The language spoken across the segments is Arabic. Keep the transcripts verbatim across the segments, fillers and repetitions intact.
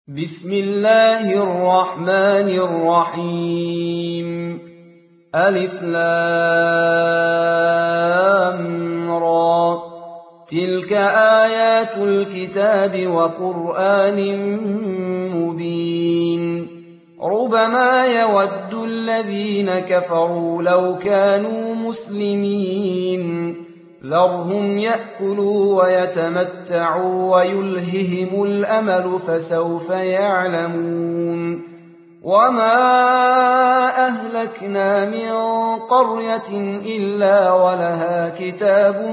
بسم الله الرحمن الرحيم. ألف لام را. تلك آيات الكتاب وقرآن مبين. ربما يود الذين كفروا لو كانوا مسلمين. ذرهم يأكلوا ويتمتعوا ويلههم الأمل فسوف يعلمون. وما أهلكنا من قرية إلا ولها كتاب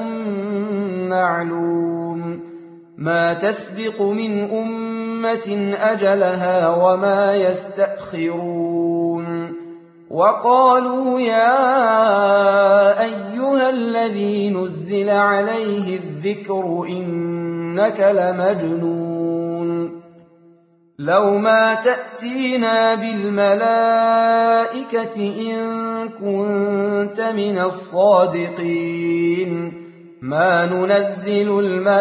معلوم. ما تسبق من أمة أجلها وما يستأخرون. وقالوا يا أيها الذي نزل عليه الذكر إنك لمجنون. لو ما تأتينا بالملائكة إن كنت من الصادقين. ما ننزل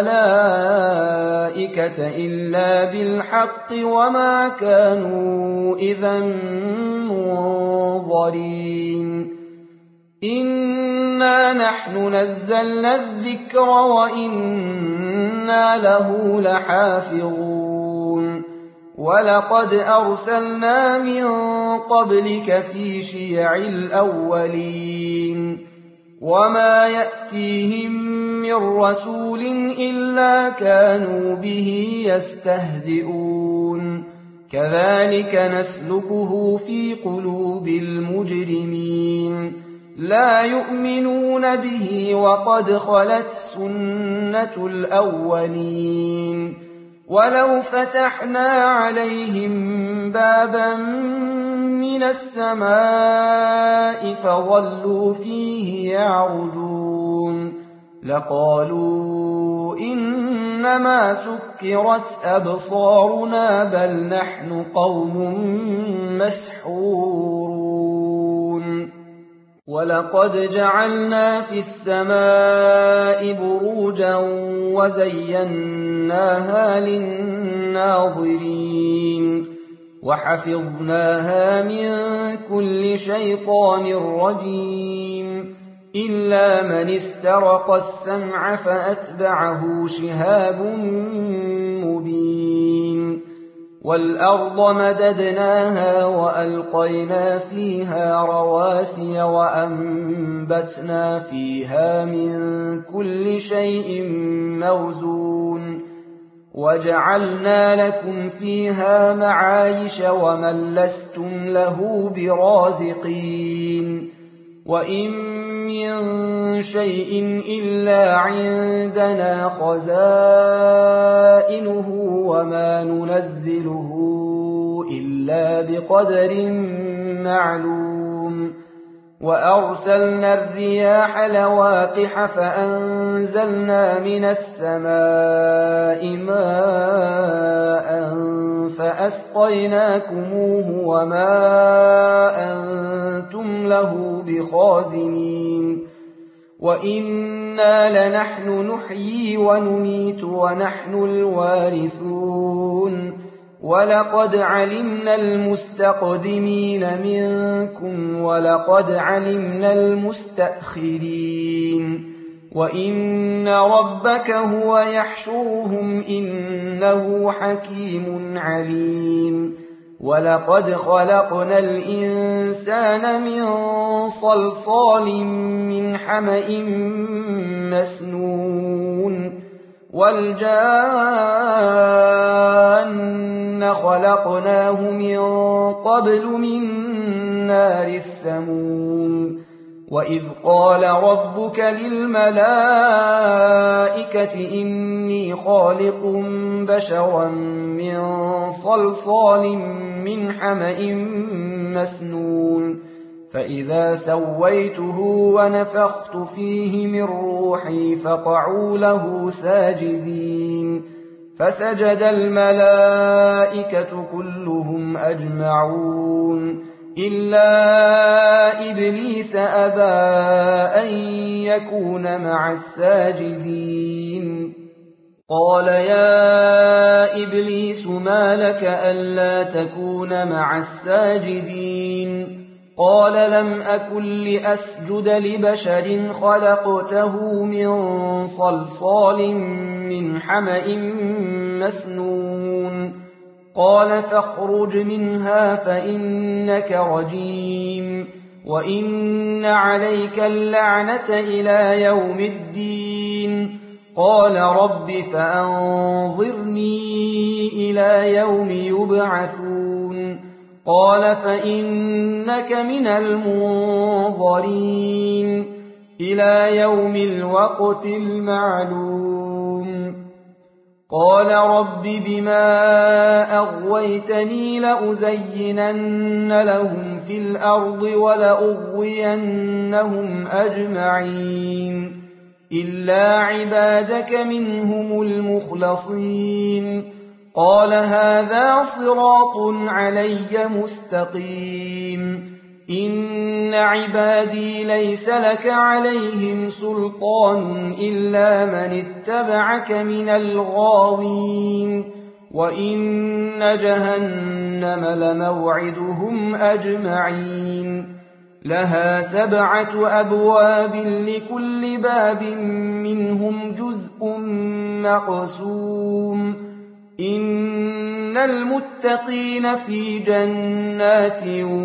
الملائكة إلا بالحق وما كانوا إذا منظرين. إنا نحن نزلنا الذكر وإنا له لحافظون. ولقد أرسلنا من قبلك في شيع الأولين. وما يأتيهم من رسول إلا كانوا به يستهزئون. كذلك نسلكه في قلوب المجرمين. لا يؤمنون به وقد خلت سنة الأولين. ولو فتحنا عليهم بابا من السماء فظلوا فيه يعرجون لقالوا إنما سكرت أبصارنا بل نحن قوم مسحورون. ولقد جعلنا في السماء بروجا وزيناها للناظرين وحفظناها من كل شيطان رجيم إلا من استرق السمع فأتبعه شهاب مبين. والأرض مددناها وألقينا فيها رواسي وأنبتنا فيها من كل شيء موزون وجعلنا لكم فيها معايش ومن لستم له برازقين. وإن من شيء إلا عندنا خزائنه وما ننزله إلا بقدر معلوم. وأرسلنا الرياح لواقح فأنزلنا من السماء ماء فأسقيناكموه وما أنتم له بخازنين. وإنا لنحن نحيي ونميت ونحن الوارثون. ولقد علمنا المستقدمين منكم ولقد علمنا المستأخرين. وإن ربك هو يحشرهم إنه حكيم عليم. ولقد خلقنا الإنسان من صلصال من حمأ مسنون. والجان خلقناه من قبل من نار السموم. وإذ قال ربك للملائكة إني خالق بشرا من صلصال من حمأ مسنون. فإذا سويته ونفخت فيه من روحي فقعوا له ساجدين. فسجد الملائكة كلهم أجمعون إلا إبليس أبى أن يكون مع الساجدين. قال يا إبليس ما لك ألا تكون مع الساجدين قال لم أكن لأسجد لبشر خلقته من صلصال من حمأ مسنون قال فاخرج منها فإنك رجيم وإن عليك اللعنة إلى يوم الدين قال رب فأنظرني إلى يوم يبعثون قال فإنك من المنظرين إلى يوم الوقت المعلوم قال رب بما أغويتني لأزينن لهم في الأرض ولأغوينهم أجمعين إلا عبادك منهم المخلصين قال هذا صراط علي مستقيم إن عبادي ليس لك عليهم سلطان إلا من اتبعك من الغاوين وإن جهنم لموعدهم أجمعين لها سبعة أبواب لكل باب منهم جزء مقسوم إن المتقين في جنات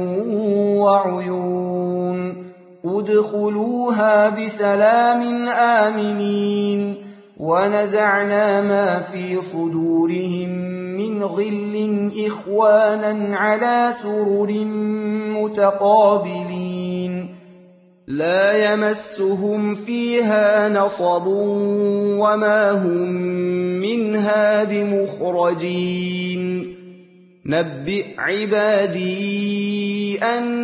وعيون ادخلوها بسلام آمنين ونزعنا ما في صدورهم من غل إخوانا على سرر متقابلين لا يمسهم فيها نصب وما هم منها بمخرجين نبئ عبادي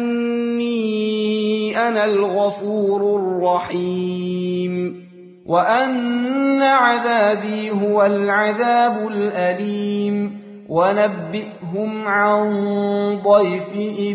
أني أنا الغفور الرحيم وأن عذابي هو العذاب الأليم ونبئهم عن ضيف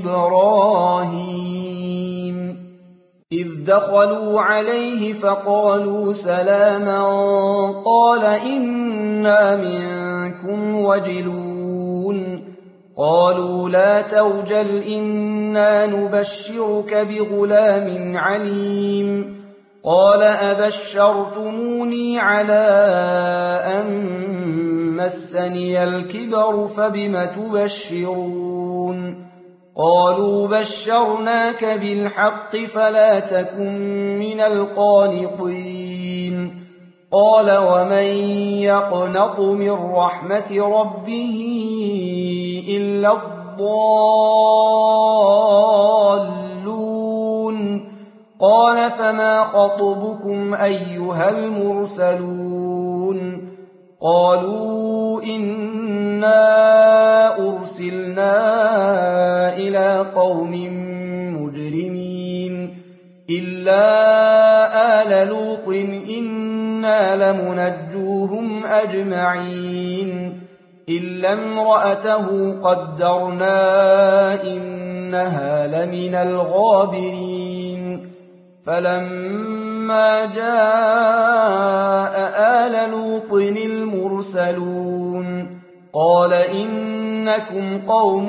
إبراهيم إذ دخلوا عليه فقالوا سلاما قال إنا منكم وجلون قالوا لا توجل إنا نبشرك بغلام عليم قال أبشرتموني على أن مسني الكبر فبم تبشرون قالوا بشرناك بالحق فلا تكن من القانطين قال ومن يقنط من رحمة ربه إلا الضالون قال فما خطبكم أيها المرسلون قالوا إنا أرسلنا إلى قوم مجرمين إلا آل لوط إنا لمنجوهم أجمعين إلا امرأته قدرنا إنها لمن الغابرين فلما جاء آل لوط المرسلون قال إنكم قوم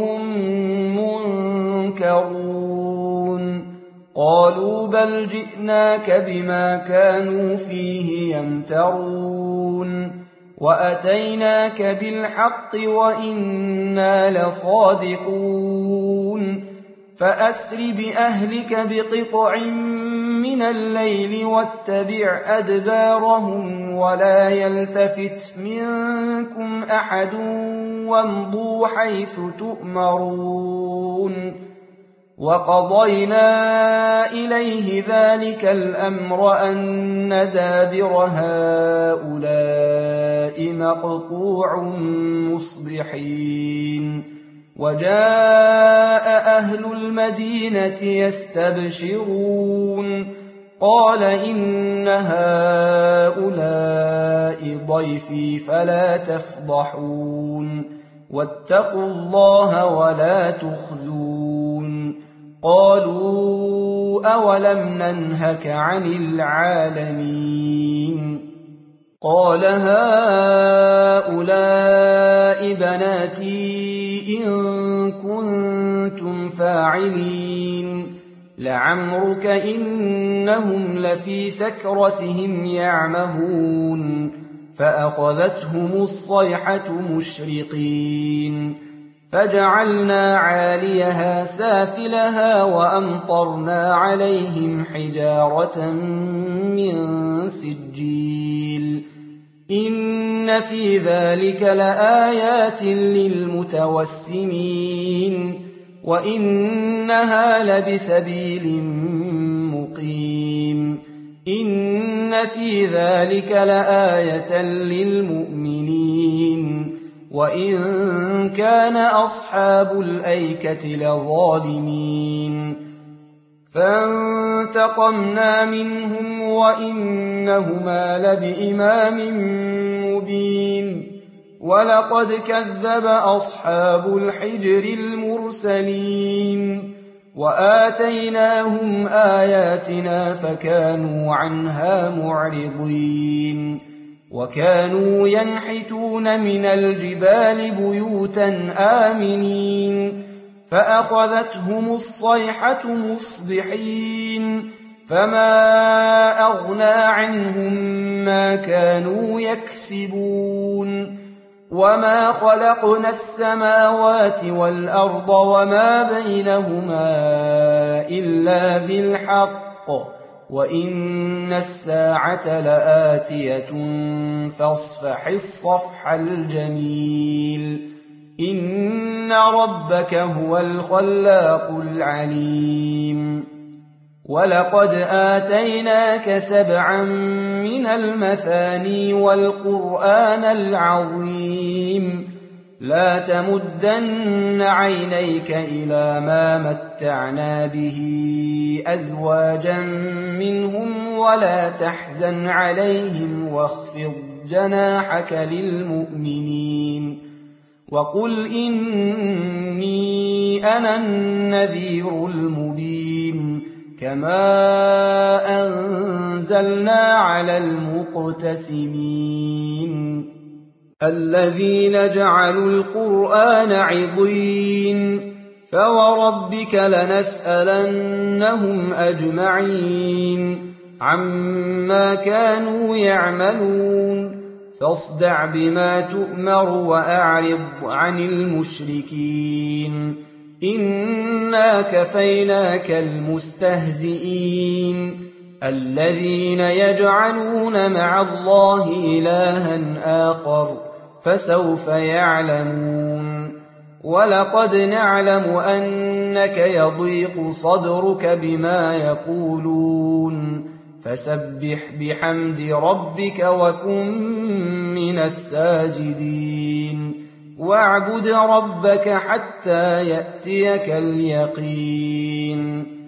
منكرون قالوا بل جئناك بما كانوا فيه يمترون وأتيناك بالحق وإنا لصادقون فأسر بأهلك بقطع من الليل واتبع أدبارهم ولا يلتفت منكم أحد وامضوا حيث تؤمرون وقضينا إليه ذلك الأمر أن دابر هؤلاء مقطوع مصبحين وجاء أهل المدينة يستبشرون قال إن هؤلاء ضيفي فلا تفضحون واتقوا الله ولا تخزون قالوا أولم ننهك عن العالمين قال هؤلاء بناتي إن كنتم فاعلين لعمرك إنهم لفي سكرتهم يعمهون فأخذتهم الصيحة مشرقين فجعلنا عاليها سافلها وأمطرنا عليهم حجارة من سجيل إن في ذلك لآيات للمتوسمين وإنها لبسبيل مقيم إن في ذلك لآية للمؤمنين وإن كان أصحاب الأيكة لظالمين فانتقمنا منهم وإنهما لبإمام مبين ولقد كذب أصحاب الحجر المرسلين وآتيناهم آياتنا فكانوا عنها معرضين وكانوا ينحتون من الجبال بيوتا آمنين فأخذتهم الصيحة مصبحين فما أغنى عنهم ما كانوا يكسبون وما خلقنا السماوات والأرض وما بينهما إلا بالحق وإن الساعة لآتية فاصفح الصفح الجميل إن ربك هو الخلاق العليم ولقد آتيناك سبعا من المثاني والقرآن العظيم لا تمدن عينيك إلى ما متعنا به أزواجا منهم ولا تحزن عليهم واخفض جناحك للمؤمنين وقل إني أنا النذير المبين كما أنزلنا على المقتسمين الذين جعلوا القرآن عضين فوربك لنسألنهم أجمعين عما كانوا يعملون فاصدع بما تؤمر وأعرض عن المشركين إنا كفيناك المستهزئين الذين يجعلون مع الله إلها آخر فسوف يعلمون ولقد نعلم أنك يضيق صدرك بما يقولون فسبح بحمد ربك وكن من الساجدين واعبد ربك حتى يأتيك اليقين